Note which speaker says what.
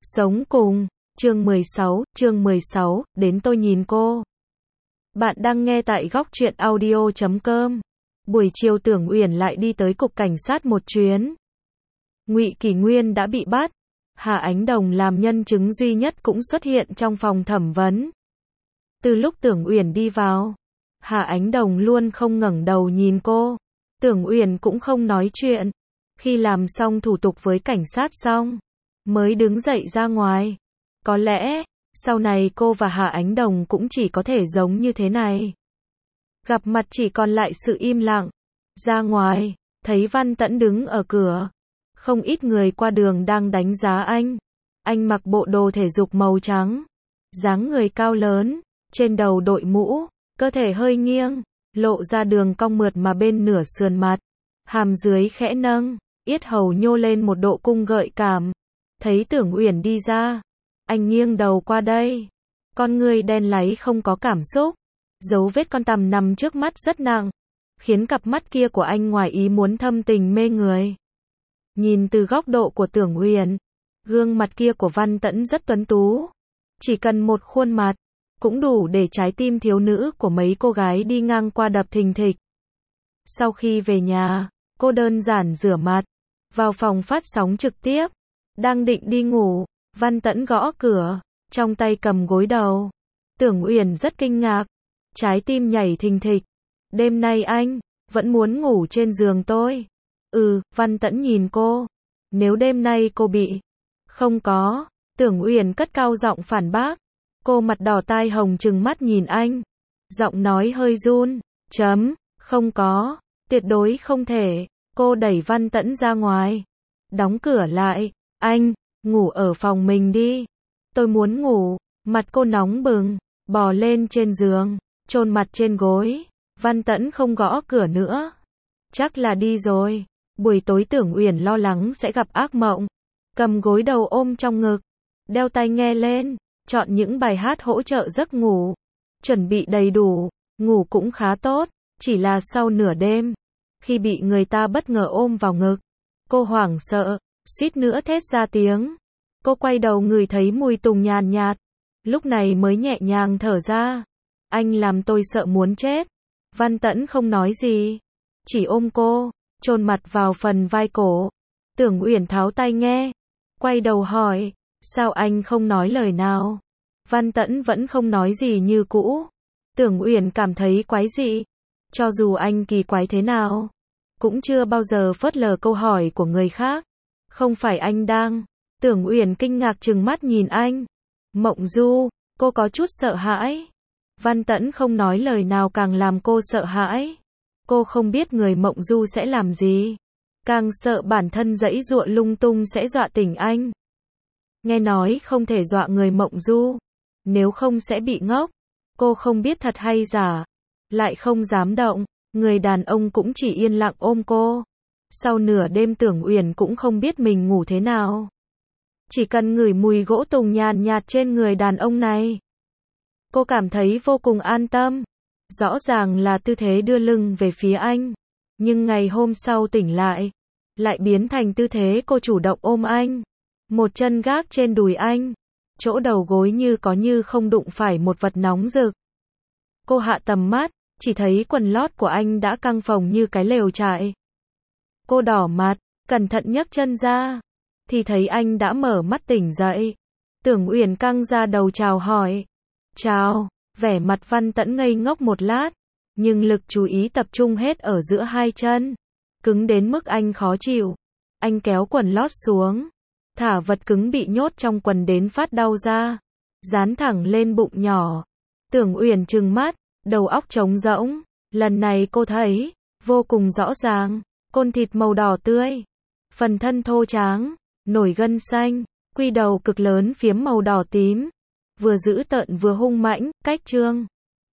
Speaker 1: Sống cùng, chương 16, đến tôi nhìn cô. Bạn đang nghe tại góc truyện audio.com. Buổi chiều Tưởng Uyển lại đi tới cục cảnh sát một chuyến. Ngụy Kỷ Nguyên đã bị bắt. Hà Ánh Đồng làm nhân chứng duy nhất cũng xuất hiện trong phòng thẩm vấn. Từ lúc Tưởng Uyển đi vào, Hà Ánh Đồng luôn không ngẩng đầu nhìn cô. Tưởng Uyển cũng không nói chuyện. Khi làm xong thủ tục với cảnh sát xong, mới đứng dậy ra ngoài. Có lẽ, sau này cô và Hà Ánh Đồng cũng chỉ có thể giống như thế này. Gặp mặt chỉ còn lại sự im lặng. Ra ngoài, thấy Văn Tẫn đứng ở cửa. Không ít người qua đường đang đánh giá anh. Anh mặc bộ đồ thể dục màu trắng. Dáng người cao lớn, trên đầu đội mũ, cơ thể hơi nghiêng, lộ ra đường cong mượt mà bên nửa sườn mặt. Hàm dưới khẽ nâng, yết hầu nhô lên một độ cung gợi cảm. Thấy Tưởng Uyển đi ra, anh nghiêng đầu qua đây. Con người đen láy không có cảm xúc. Dấu vết con tằm nằm trước mắt rất nặng, khiến cặp mắt kia của anh ngoài ý muốn thâm tình mê người. Nhìn từ góc độ của Tưởng Uyển, gương mặt kia của Văn Tẫn rất tuấn tú. Chỉ cần một khuôn mặt, cũng đủ để trái tim thiếu nữ của mấy cô gái đi ngang qua đập thình thịch. Sau khi về nhà, cô đơn giản rửa mặt, vào phòng phát sóng trực tiếp. Đang định đi ngủ, Văn Tẫn gõ cửa, trong tay cầm gối đầu. Tưởng Uyển rất kinh ngạc, trái tim nhảy thình thịch. Đêm nay anh vẫn muốn ngủ trên giường tôi. Văn Tẫn nhìn cô. Nếu đêm nay cô bị... Không có, Tưởng Uyển cất cao giọng phản bác. Cô mặt đỏ tai hồng trừng mắt nhìn anh. Giọng nói hơi run. Không có, tuyệt đối không thể. Cô đẩy Văn Tẫn ra ngoài. Đóng cửa lại. Anh, ngủ ở phòng mình đi. Tôi muốn ngủ. Mặt cô nóng bừng, bò lên trên giường, chôn mặt trên gối. Văn Tẫn không gõ cửa nữa. Chắc là đi rồi. Buổi tối Tưởng Uyển lo lắng sẽ gặp ác mộng. Cầm gối đầu ôm trong ngực, đeo tai nghe lên, chọn những bài hát hỗ trợ giấc ngủ. Chuẩn bị đầy đủ, ngủ cũng khá tốt. Chỉ là sau nửa đêm, khi bị người ta bất ngờ ôm vào ngực, cô hoảng sợ, suýt nữa thét ra tiếng. Cô quay đầu ngửi thấy mùi tùng nhàn nhạt, lúc này mới nhẹ nhàng thở ra. Anh làm tôi sợ muốn chết. Văn Tẫn không nói gì, chỉ ôm cô, chôn mặt vào phần vai cổ. Tưởng Uyển tháo tai nghe, quay đầu hỏi, sao anh không nói lời nào? Văn Tẫn vẫn không nói gì như cũ. Tưởng Uyển cảm thấy quái dị. Cho dù anh kỳ quái thế nào, cũng chưa bao giờ phớt lờ câu hỏi của người khác. Không phải anh đang... Tưởng Uyển kinh ngạc trừng mắt nhìn anh. Mộng Du, cô có chút sợ hãi. Văn Tẫn không nói lời nào càng làm cô sợ hãi. Cô không biết người Mộng Du sẽ làm gì. Càng sợ bản thân giãy giụa lung tung sẽ dọa tỉnh anh. Nghe nói không thể dọa người Mộng Du, nếu không sẽ bị ngốc. Cô không biết thật hay giả, lại không dám động. Người đàn ông cũng chỉ yên lặng ôm cô. Sau nửa đêm Tưởng Uyển cũng không biết mình ngủ thế nào. Chỉ cần ngửi mùi gỗ tùng nhàn nhạt trên người đàn ông này, cô cảm thấy vô cùng an tâm. Rõ ràng là tư thế đưa lưng về phía anh, nhưng ngày hôm sau tỉnh lại biến thành tư thế cô chủ động ôm anh. Một chân gác trên đùi anh, chỗ đầu gối như có như không đụng phải một vật nóng rực. Cô hạ tầm mắt, chỉ thấy quần lót của anh đã căng phồng như cái lều trại. Cô đỏ mặt, cẩn thận nhấc chân ra, thì thấy anh đã mở mắt tỉnh dậy. Tưởng Uyển căng ra đầu chào hỏi. Chào. Vẻ mặt Văn Tẫn ngây ngốc một lát, nhưng lực chú ý tập trung hết ở giữa hai chân, cứng đến mức anh khó chịu. Anh kéo quần lót xuống, thả vật cứng bị nhốt trong quần đến phát đau ra, dán thẳng lên bụng nhỏ. Tưởng Uyển trừng mắt, đầu óc trống rỗng. Lần này cô thấy vô cùng rõ ràng, côn thịt màu đỏ tươi, phần thân thô tráng, nổi gân xanh, quy đầu cực lớn phiếm màu đỏ tím, vừa dữ tợn vừa hung mãnh, cách trương.